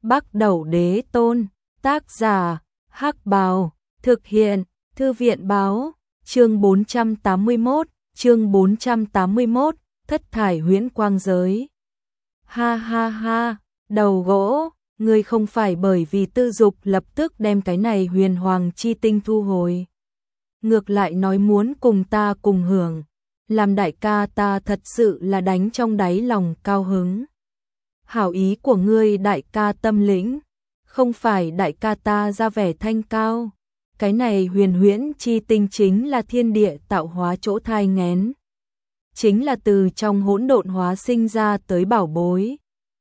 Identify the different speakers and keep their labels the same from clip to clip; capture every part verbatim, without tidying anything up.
Speaker 1: Bắc Đẩu Đế Tôn, tác giả, Hắc Bào, thực hiện, Thư viện báo, chương bốn trăm tám mươi mốt, chương bốn trăm tám mươi mốt, thất thải huyễn quang giới. Ha ha ha, đầu gỗ, ngươi không phải bởi vì tư dục lập tức đem cái này huyền hoàng chi tinh thu hồi. Ngược lại nói muốn cùng ta cùng hưởng, làm đại ca ta thật sự là đánh trong đáy lòng cao hứng. Hảo ý của ngươi đại ca tâm lĩnh, không phải đại ca ta ra vẻ thanh cao. Cái này huyền huyễn chi tinh chính là thiên địa tạo hóa chỗ thai nghén. Chính là từ trong hỗn độn hóa sinh ra tới bảo bối.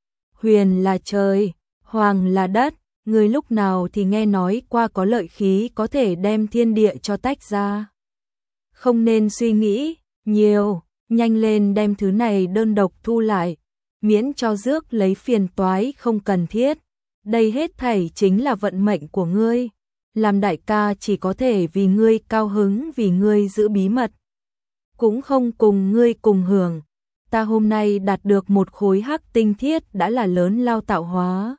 Speaker 1: Huyền là trời, hoàng là đất, ngươi lúc nào thì nghe nói qua có lợi khí có thể đem thiên địa cho tách ra. Không nên suy nghĩ nhiều, nhanh lên đem thứ này đơn độc thu lại, miễn cho rước lấy phiền toái không cần thiết. Đây hết thảy chính là vận mệnh của ngươi. Làm đại ca chỉ có thể vì ngươi cao hứng, vì ngươi giữ bí mật. Cũng không cùng ngươi cùng hưởng. Ta hôm nay đạt được một khối hắc tinh thiết đã là lớn lao tạo hóa.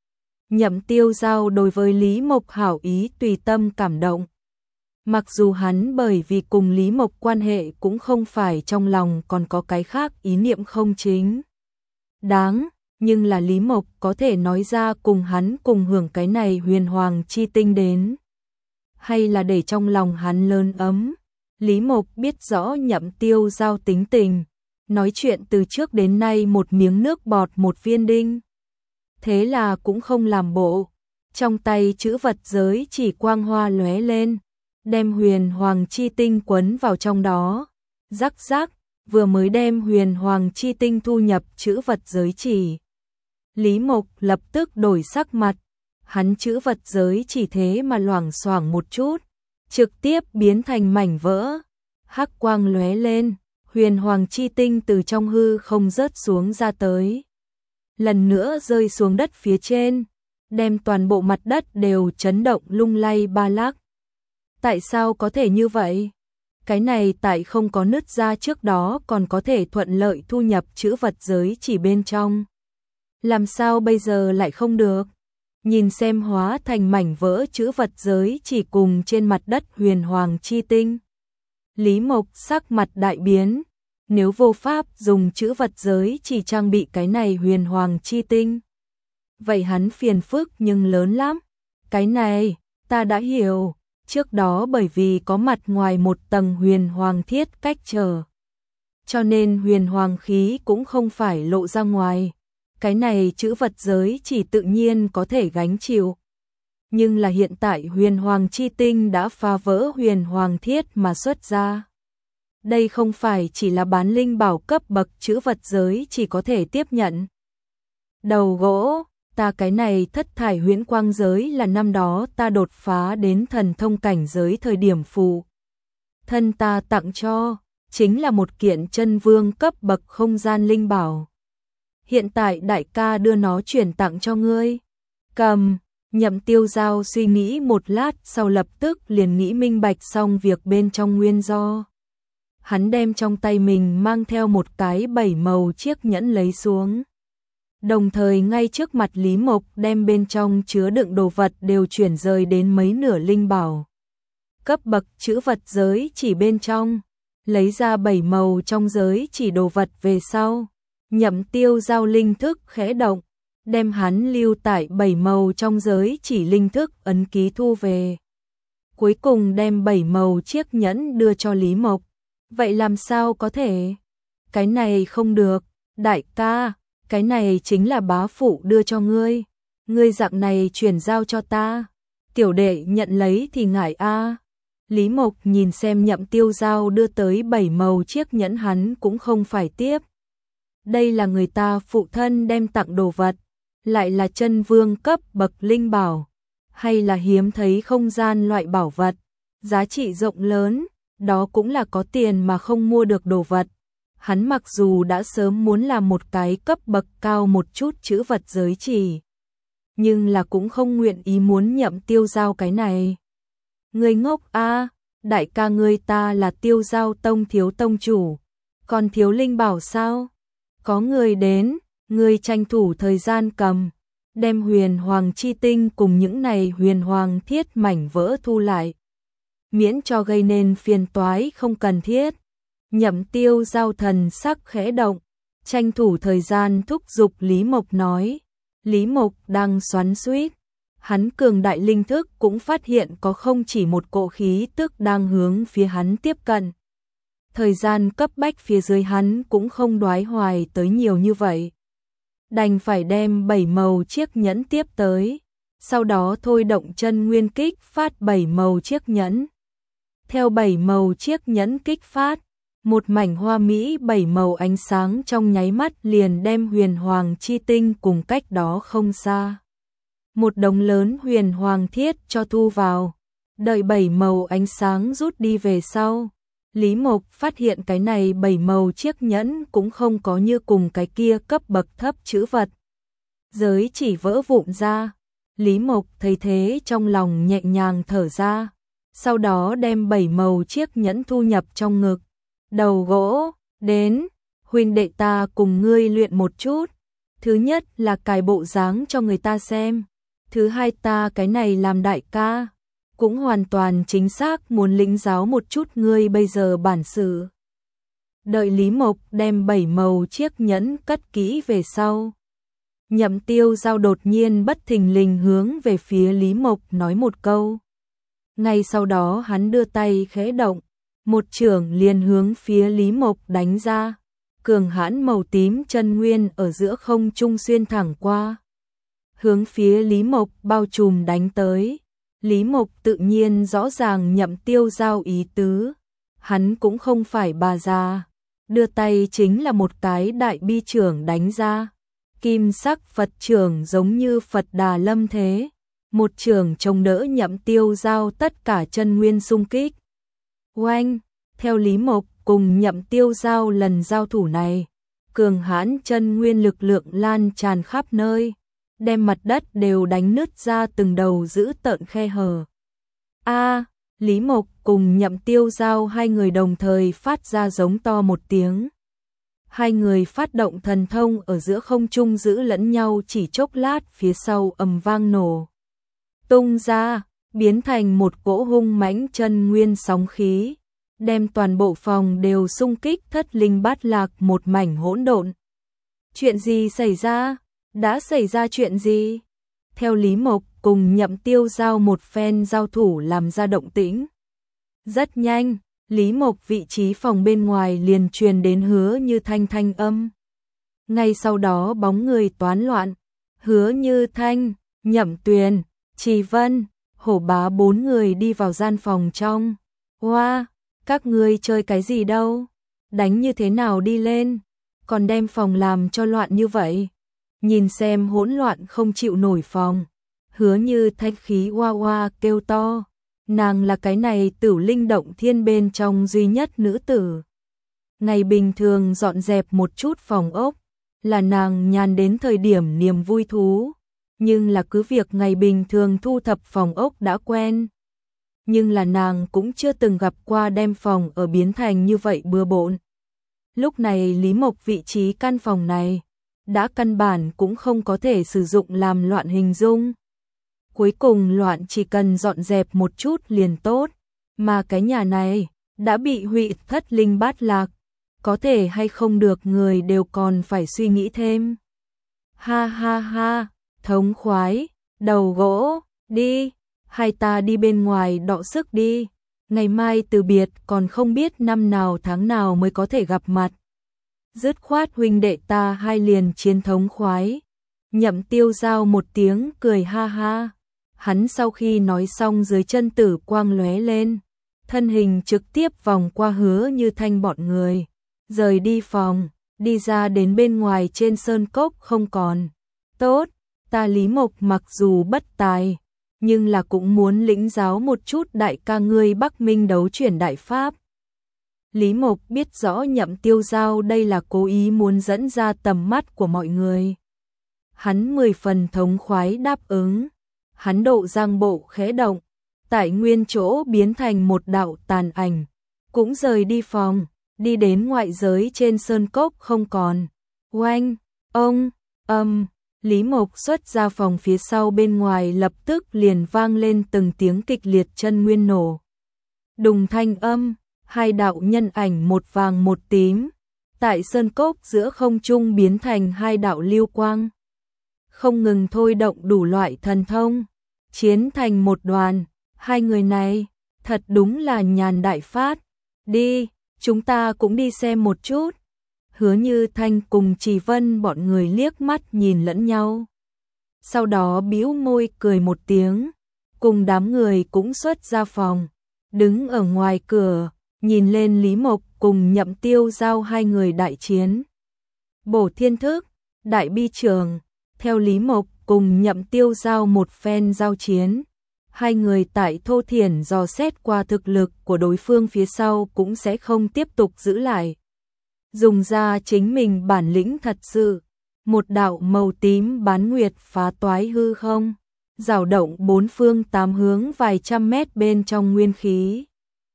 Speaker 1: Nhậm Tiêu Giao đối với Lý Mộc hảo ý tùy tâm cảm động. Mặc dù hắn bởi vì cùng Lý Mộc quan hệ cũng không phải trong lòng còn có cái khác ý niệm không chính đáng, nhưng là Lý Mộc có thể nói ra cùng hắn cùng hưởng cái này huyền hoàng chi tinh đến. Hay là để trong lòng hắn lớn ấm. Lý Mộc biết rõ Nhậm Tiêu Giao tính tình, nói chuyện từ trước đến nay một miếng nước bọt một viên đinh. Thế là cũng không làm bộ, trong tay chữ vật giới chỉ quang hoa lóe lên, đem huyền hoàng chi tinh quấn vào trong đó. Rắc rắc, vừa mới đem huyền hoàng chi tinh thu nhập chữ vật giới chỉ. Lý Mộc lập tức đổi sắc mặt, hắn chữ vật giới chỉ thế mà loảng xoảng một chút, trực tiếp biến thành mảnh vỡ. Hắc quang lóe lên, huyền hoàng chi tinh từ trong hư không rớt xuống ra tới. Lần nữa rơi xuống đất phía trên, đem toàn bộ mặt đất đều chấn động lung lay ba lắc. Tại sao có thể như vậy? Cái này tại không có nứt ra trước đó còn có thể thuận lợi thu nhập chữ vật giới chỉ bên trong. Làm sao bây giờ lại không được? Nhìn xem hóa thành mảnh vỡ chữ vật giới chỉ cùng trên mặt đất huyền hoàng chi tinh. Lý Mộc sắc mặt đại biến. Nếu vô pháp dùng chữ vật giới chỉ trang bị cái này huyền hoàng chi tinh, vậy hắn phiền phức nhưng lớn lắm. Cái này, ta đã hiểu. Trước đó bởi vì có mặt ngoài một tầng huyền hoàng thiết cách trở, cho nên huyền hoàng khí cũng không phải lộ ra ngoài. Cái này chữ vật giới chỉ tự nhiên có thể gánh chịu. Nhưng là hiện tại huyền hoàng chi tinh đã phá vỡ huyền hoàng thiết mà xuất ra. Đây không phải chỉ là bán linh bảo cấp bậc chữ vật giới chỉ có thể tiếp nhận. Đầu gỗ, ta cái này thất thải huyễn quang giới là năm đó ta đột phá đến thần thông cảnh giới thời điểm phụ thân ta tặng cho, chính là một kiện chân vương cấp bậc không gian linh bảo. Hiện tại đại ca đưa nó chuyển tặng cho ngươi. Cầm. Nhậm Tiêu Giao suy nghĩ một lát sau lập tức liền nghĩ minh bạch xong việc bên trong nguyên do. Hắn đem trong tay mình mang theo một cái bảy màu chiếc nhẫn lấy xuống. Đồng thời ngay trước mặt Lý Mộc đem bên trong chứa đựng đồ vật đều chuyển rời đến mấy nửa linh bảo. Cấp bậc chữ vật giới chỉ bên trong, lấy ra bảy màu trong giới chỉ đồ vật về sau. Nhậm Tiêu Giao linh thức khẽ động, đem hắn lưu tại bảy màu trong giới chỉ linh thức ấn ký thu về. Cuối cùng đem bảy màu chiếc nhẫn đưa cho Lý Mộc. Vậy làm sao có thể? Cái này không được, đại ca, cái này chính là bá phụ đưa cho ngươi. Ngươi dạng này chuyển giao cho ta. Tiểu đệ nhận lấy thì ngại a. Lý Mộc nhìn xem Nhậm Tiêu Giao đưa tới bảy màu chiếc nhẫn hắn cũng không phải tiếp. Đây là người ta phụ thân đem tặng đồ vật, lại là chân vương cấp bậc linh bảo, hay là hiếm thấy không gian loại bảo vật, giá trị rộng lớn, đó cũng là có tiền mà không mua được đồ vật. Hắn mặc dù đã sớm muốn làm một cái cấp bậc cao một chút chữ vật giới chỉ, nhưng là cũng không nguyện ý muốn Nhậm Tiêu Giao cái này. Ngươi ngốc a, đại ca ngươi ta là Tiêu Giao tông thiếu tông chủ, còn thiếu linh bảo sao? Có người đến, ngươi tranh thủ thời gian cầm. đem huyền hoàng chi tinh cùng những này huyền hoàng thiết mảnh vỡ thu lại, miễn cho gây nên phiền toái không cần thiết. Nhậm Tiêu Giao thần sắc khẽ động, tranh thủ thời gian thúc giục Lý Mộc nói. Lý Mộc đang xoắn xuýt, hắn cường đại linh thức cũng phát hiện có không chỉ một cỗ khí tức đang hướng phía hắn tiếp cận. Thời gian cấp bách phía dưới hắn cũng không đoái hoài tới nhiều như vậy. Đành phải đem bảy màu chiếc nhẫn tiếp tới, sau đó thôi động chân nguyên kích phát bảy màu chiếc nhẫn. Theo bảy màu chiếc nhẫn kích phát, một mảnh hoa mỹ bảy màu ánh sáng trong nháy mắt liền đem huyền hoàng chi tinh cùng cách đó không xa. Một đống lớn huyền hoàng thiết cho thu vào, đợi bảy màu ánh sáng rút đi về sau. Lý Mộc phát hiện cái này bảy màu chiếc nhẫn cũng không có như cùng cái kia cấp bậc thấp chữ vật. Giới chỉ vỡ vụn ra, Lý Mộc thấy thế trong lòng nhẹ nhàng thở ra, sau đó đem bảy màu chiếc nhẫn thu nhập trong ngực. Đầu gỗ, đến, huynh đệ ta cùng ngươi luyện một chút. Thứ nhất là cài bộ dáng cho người ta xem. Thứ hai ta cái này làm đại ca, cũng hoàn toàn chính xác muốn lĩnh giáo một chút ngươi bây giờ bản sự. Đợi Lý Mộc đem bảy màu chiếc nhẫn cất kỹ về sau. Nhậm Tiêu Giao đột nhiên bất thình lình hướng về phía Lý Mộc nói một câu. Ngay sau đó hắn đưa tay khẽ động, một chưởng liền hướng phía Lý Mộc đánh ra. Cường hãn màu tím chân nguyên ở giữa không trung xuyên thẳng qua, hướng phía Lý Mộc bao trùm đánh tới. Lý Mộc tự nhiên rõ ràng Nhậm Tiêu Giao ý tứ, hắn cũng không phải bà già, đưa tay chính là một cái đại bi chưởng đánh ra. Kim sắc Phật chưởng giống như Phật Đà lâm thế, một chưởng chống đỡ Nhậm Tiêu Giao tất cả chân nguyên xung kích. Oanh, theo Lý Mộc cùng Nhậm Tiêu Giao lần giao thủ này, cường hãn chân nguyên lực lượng lan tràn khắp nơi, đem mặt đất đều đánh nứt ra từng đầu dữ tợn khe hở. A, Lý Mộc cùng Nhậm Tiêu Giao hai người đồng thời phát ra giống to một tiếng. Hai người phát động thần thông ở giữa không trung giữ lẫn nhau chỉ chốc lát, phía sau ầm vang nổ tung ra, biến thành một cỗ hung mãnh chân nguyên sóng khí, đem toàn bộ phòng đều xung kích thất linh bát lạc, một mảnh hỗn độn. Chuyện gì xảy ra? Đã xảy ra chuyện gì? Theo Lý Mộc cùng Nhậm Tiêu Giao một phen giao thủ làm ra động tĩnh. Rất nhanh, Lý Mộc vị trí phòng bên ngoài liền truyền đến Hứa Như Thanh thanh âm. Ngay sau đó bóng người toán loạn, Hứa Như Thanh, Nhậm Tuyền, Trì Vân, Hổ Bá bốn người đi vào gian phòng trong. Hoa, wow, các ngươi chơi cái gì đâu? Đánh như thế nào đi lên? Còn đem phòng làm cho loạn như vậy? Nhìn xem hỗn loạn không chịu nổi phòng, Hứa Như Thanh khí hoa hoa kêu to. Nàng là cái này Tửu Linh Động Thiên bên trong duy nhất nữ tử. Ngày bình thường dọn dẹp một chút phòng ốc, là nàng nhàn đến thời điểm niềm vui thú. Nhưng là cứ việc ngày bình thường thu thập phòng ốc đã quen. Nhưng là nàng cũng chưa từng gặp qua đem phòng ở biến thành như vậy bừa bộn. Lúc này Lý Mộc vị trí căn phòng này, đã căn bản cũng không có thể sử dụng làm loạn hình dung. Cuối cùng loạn chỉ cần dọn dẹp một chút liền tốt, mà cái nhà này đã bị hủy thất linh bát lạc, có thể hay không được người đều còn phải suy nghĩ thêm. Ha ha ha, thống khoái, đầu gỗ, đi, hai ta đi bên ngoài đọ sức đi, ngày mai từ biệt còn không biết năm nào tháng nào mới có thể gặp mặt. Dứt khoát huynh đệ ta hai liền chiến thống khoái. Nhậm Tiêu Giao một tiếng cười ha ha. Hắn sau khi nói xong dưới chân tử quang lóe lên, thân hình trực tiếp vòng qua Hứa Như Thanh bọn người, rời đi phòng, đi ra đến bên ngoài trên sơn cốc không còn. Tốt, ta Lý Mộc mặc dù bất tài, nhưng là cũng muốn lĩnh giáo một chút đại ca ngươi Bắc Minh đấu chuyển đại pháp. Lý Mộc biết rõ Nhậm Tiêu Giao đây là cố ý muốn dẫn ra tầm mắt của mọi người. Hắn mười phần thống khoái đáp ứng. Hắn độ giang bộ khẽ động, tại nguyên chỗ biến thành một đạo tàn ảnh, cũng rời đi phòng, đi đến ngoại giới trên sơn cốc không còn. Oanh, ông, âm, Lý Mộc xuất ra phòng phía sau, bên ngoài lập tức liền vang lên từng tiếng kịch liệt chân nguyên nổ. Đùng thanh âm, hai đạo nhân ảnh một vàng một tím, tại sơn cốc giữa không trung biến thành hai đạo lưu quang. Không ngừng thôi động đủ loại thần thông, chiến thành một đoàn, hai người này, thật đúng là nhàn đại phát. Đi, chúng ta cũng đi xem một chút. Hứa Như Thanh cùng Trì Vân bọn người liếc mắt nhìn lẫn nhau. Sau đó bĩu môi cười một tiếng, cùng đám người cũng xuất ra phòng, đứng ở ngoài cửa, nhìn lên Lý Mộc cùng Nhậm Tiêu Giao hai người đại chiến. Bổ thiên thức, đại bi trường, theo Lý Mộc cùng Nhậm Tiêu Giao một phen giao chiến. Hai người tại thô thiển dò xét qua thực lực của đối phương phía sau cũng sẽ không tiếp tục giữ lại. Dùng ra chính mình bản lĩnh thật sự, một đạo màu tím bán nguyệt phá toái hư không, dao động bốn phương tám hướng vài trăm mét bên trong nguyên khí.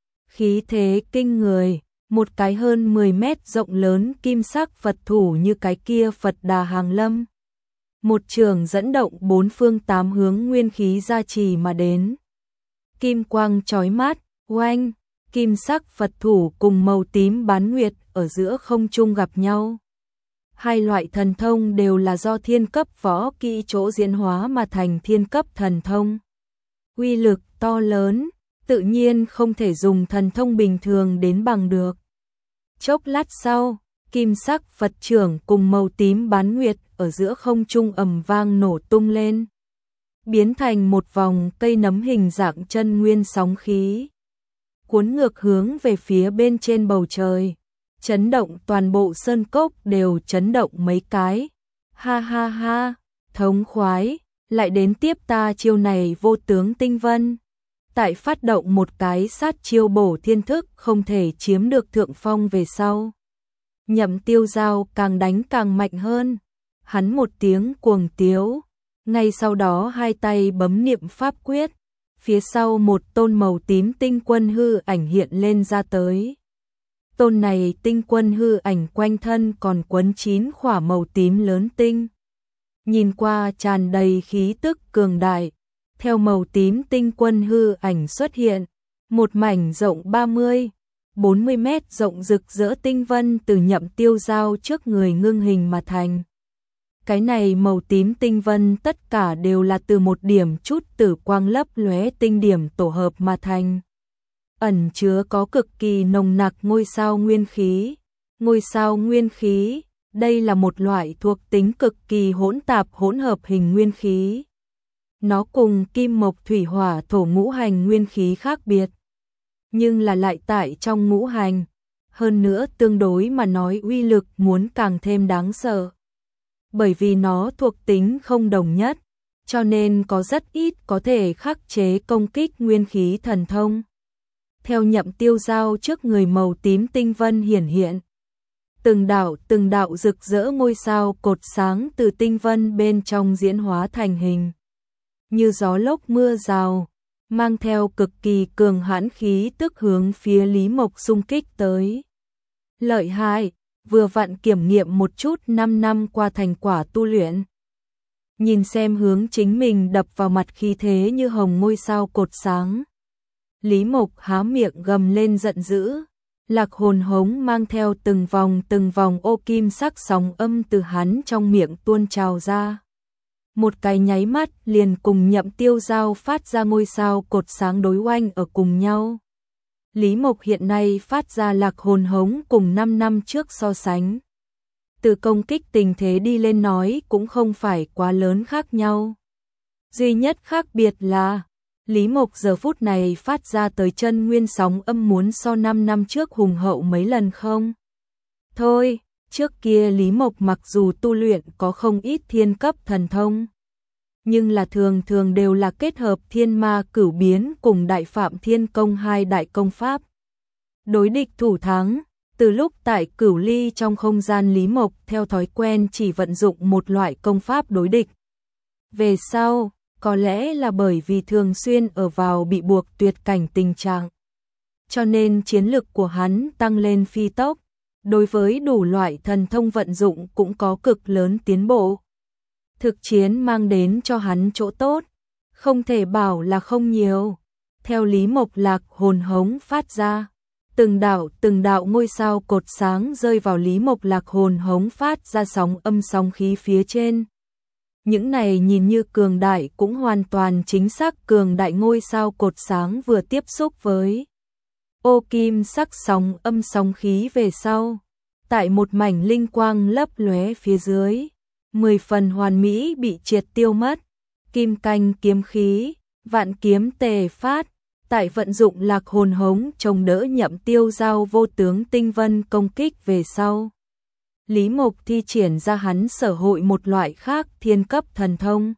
Speaker 1: Khí thế kinh người, một cái hơn mười mét rộng lớn kim sắc Phật thủ như cái kia Phật Đà Hàng Lâm. Một trường dẫn động bốn phương tám hướng nguyên khí gia trì mà đến. Kim quang chói mắt, oanh, kim sắc Phật thủ cùng màu tím bán nguyệt ở giữa không trung gặp nhau. Hai loại thần thông đều là do thiên cấp võ kỹ chỗ diễn hóa mà thành thiên cấp thần thông. Uy lực to lớn, tự nhiên không thể dùng thần thông bình thường đến bằng được. Chốc lát sau, kim sắc Phật trưởng cùng màu tím bán nguyệt ở giữa không trung ầm vang nổ tung lên, biến thành một vòng cây nấm hình dạng chân nguyên sóng khí, cuốn ngược hướng về phía bên trên bầu trời, chấn động toàn bộ sơn cốc đều chấn động mấy cái. Ha ha ha, thống khoái, lại đến tiếp ta chiêu này vô tướng tinh vân. Tại phát động một cái sát chiêu bổ thiên thức không thể chiếm được thượng phong về sau. Nhậm Tiêu Giao càng đánh càng mạnh hơn. Hắn một tiếng cuồng tiếu, ngay sau đó hai tay bấm niệm pháp quyết, phía sau một tôn màu tím tinh quân hư ảnh hiện lên ra tới. Tôn này tinh quân hư ảnh quanh thân còn quấn chín khỏa màu tím lớn tinh. Nhìn qua tràn đầy khí tức cường đại, theo màu tím tinh quân hư ảnh xuất hiện, một mảnh rộng ba mươi, bốn mươi mét rộng rực rỡ tinh vân từ Nhậm Tiêu Giao trước người ngưng hình mà thành. Cái này màu tím tinh vân tất cả đều là từ một điểm chút tử quang lấp lóe tinh điểm tổ hợp mà thành. Ẩn chứa có cực kỳ nồng nặc ngôi sao nguyên khí. Ngôi sao nguyên khí, đây là một loại thuộc tính cực kỳ hỗn tạp hỗn hợp hình nguyên khí. Nó cùng kim mộc thủy hỏa thổ ngũ hành nguyên khí khác biệt, nhưng là lại tại trong ngũ hành, hơn nữa tương đối mà nói uy lực muốn càng thêm đáng sợ. Bởi vì nó thuộc tính không đồng nhất, cho nên có rất ít có thể khắc chế công kích nguyên khí thần thông. Theo Nhậm Tiêu Giao trước người màu tím tinh vân hiển hiện, từng đạo từng đạo rực rỡ ngôi sao cột sáng từ tinh vân bên trong diễn hóa thành hình, như gió lốc mưa rào, mang theo cực kỳ cường hãn khí tức hướng phía Lý Mộc xung kích tới. Lợi hại, vừa vặn kiểm nghiệm một chút năm năm qua thành quả tu luyện. Nhìn xem hướng chính mình đập vào mặt khí thế như hồng ngôi sao cột sáng. Lý Mộc há miệng gầm lên giận dữ, lạc hồn hống mang theo từng vòng từng vòng ô kim sắc sóng âm từ hắn trong miệng tuôn trào ra. Một cái nháy mắt liền cùng Nhậm Tiêu Giao phát ra ngôi sao cột sáng đối oanh ở cùng nhau. Lý Mộc hiện nay phát ra lạc hồn hống cùng năm năm trước so sánh. Từ công kích tình thế đi lên nói cũng không phải quá lớn khác nhau. Duy nhất khác biệt là, Lý Mộc giờ phút này phát ra tới chân nguyên sóng âm muốn so năm năm trước hùng hậu mấy lần không? Thôi, trước kia Lý Mộc mặc dù tu luyện có không ít thiên cấp thần thông, nhưng là thường thường đều là kết hợp thiên ma cửu biến cùng đại phạm thiên công hai đại công pháp. Đối địch thủ thắng, từ lúc tại cửu ly trong không gian Lý Mộc theo thói quen chỉ vận dụng một loại công pháp đối địch. Về sau, có lẽ là bởi vì thường xuyên ở vào bị buộc tuyệt cảnh tình trạng, cho nên chiến lực của hắn tăng lên phi tốc, đối với đủ loại thần thông vận dụng cũng có cực lớn tiến bộ. Thực chiến mang đến cho hắn chỗ tốt, không thể bảo là không nhiều. Theo Lý Mộc Lạc hồn hống phát ra, từng đạo từng đạo ngôi sao cột sáng rơi vào Lý Mộc Lạc hồn hống phát ra sóng âm sóng khí phía trên. Những này nhìn như cường đại cũng hoàn toàn chính xác cường đại ngôi sao cột sáng vừa tiếp xúc với ô kim sắc sóng âm sóng khí về sau. Tại một mảnh linh quang lấp lóe phía dưới, mười phần hoàn mỹ bị triệt tiêu mất. Kim canh kiếm khí, vạn kiếm tề phát, tại vận dụng lạc hồn hống chống đỡ Nhậm Tiêu Giao vô tướng tinh vân công kích về sau. Lý Mộc thi triển ra hắn sở hội một loại khác thiên cấp thần thông.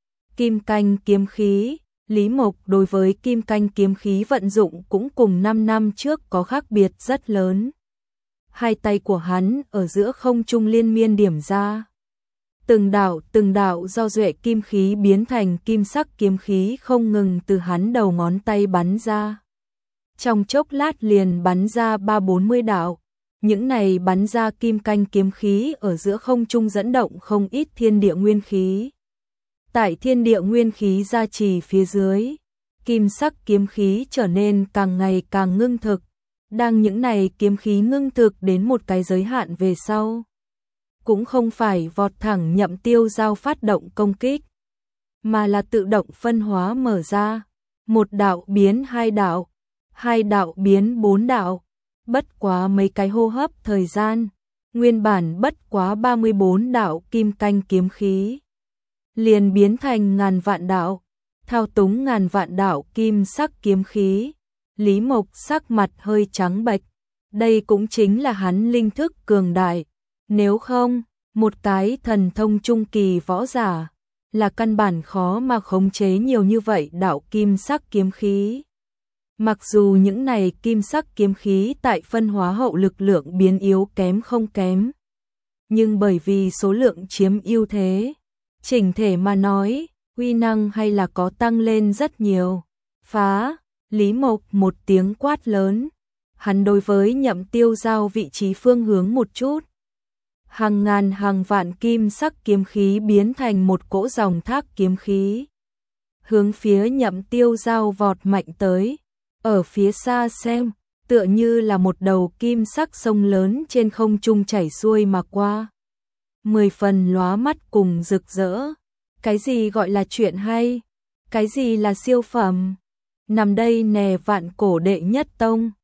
Speaker 1: Kim canh kiếm khí, Lý Mộc đối với kim canh kiếm khí vận dụng cũng cùng năm năm trước có khác biệt rất lớn. Hai tay của hắn ở giữa không trung liên miên điểm ra. Từng đạo từng đạo do duệ kim khí biến thành kim sắc kiếm khí không ngừng từ hắn đầu ngón tay bắn ra. Trong chốc lát liền bắn ra ba bốn mươi đạo. Những này bắn ra kim canh kiếm khí ở giữa không trung dẫn động không ít thiên địa nguyên khí. Tại thiên địa nguyên khí gia trì phía dưới, kim sắc kiếm khí trở nên càng ngày càng ngưng thực. Đang những này kiếm khí ngưng thực đến một cái giới hạn về sau, cũng không phải vọt thẳng Nhậm Tiêu Giao phát động công kích, mà là tự động phân hóa mở ra, một đạo biến hai đạo, hai đạo biến bốn đạo, bất quá mấy cái hô hấp thời gian, nguyên bản bất quá ba mươi bốn đạo kim canh kiếm khí, liền biến thành ngàn vạn đạo, thao túng ngàn vạn đạo kim sắc kiếm khí. Lý Mộc sắc mặt hơi trắng bệch, đây cũng chính là hắn linh thức cường đại, nếu không, một cái thần thông trung kỳ võ giả là căn bản khó mà khống chế nhiều như vậy đạo kim sắc kiếm khí. Mặc dù những này kim sắc kiếm khí tại phân hóa hậu lực lượng biến yếu kém không kém, nhưng bởi vì số lượng chiếm ưu thế, chỉnh thể mà nói, uy năng hay là có tăng lên rất nhiều. Phá! Lý Mộc một tiếng quát lớn, hắn đối với Nhậm Tiêu Giao vị trí phương hướng một chút. Hàng ngàn hàng vạn kim sắc kiếm khí biến thành một cỗ dòng thác kiếm khí, hướng phía Nhậm Tiêu Giao vọt mạnh tới. Ở phía xa xem, tựa như là một đầu kim sắc sông lớn trên không trung chảy xuôi mà qua. Mười phần lóa mắt cùng rực rỡ. Cái gì gọi là chuyện hay? Cái gì là siêu phẩm? Nằm đây nè vạn cổ đệ nhất tông,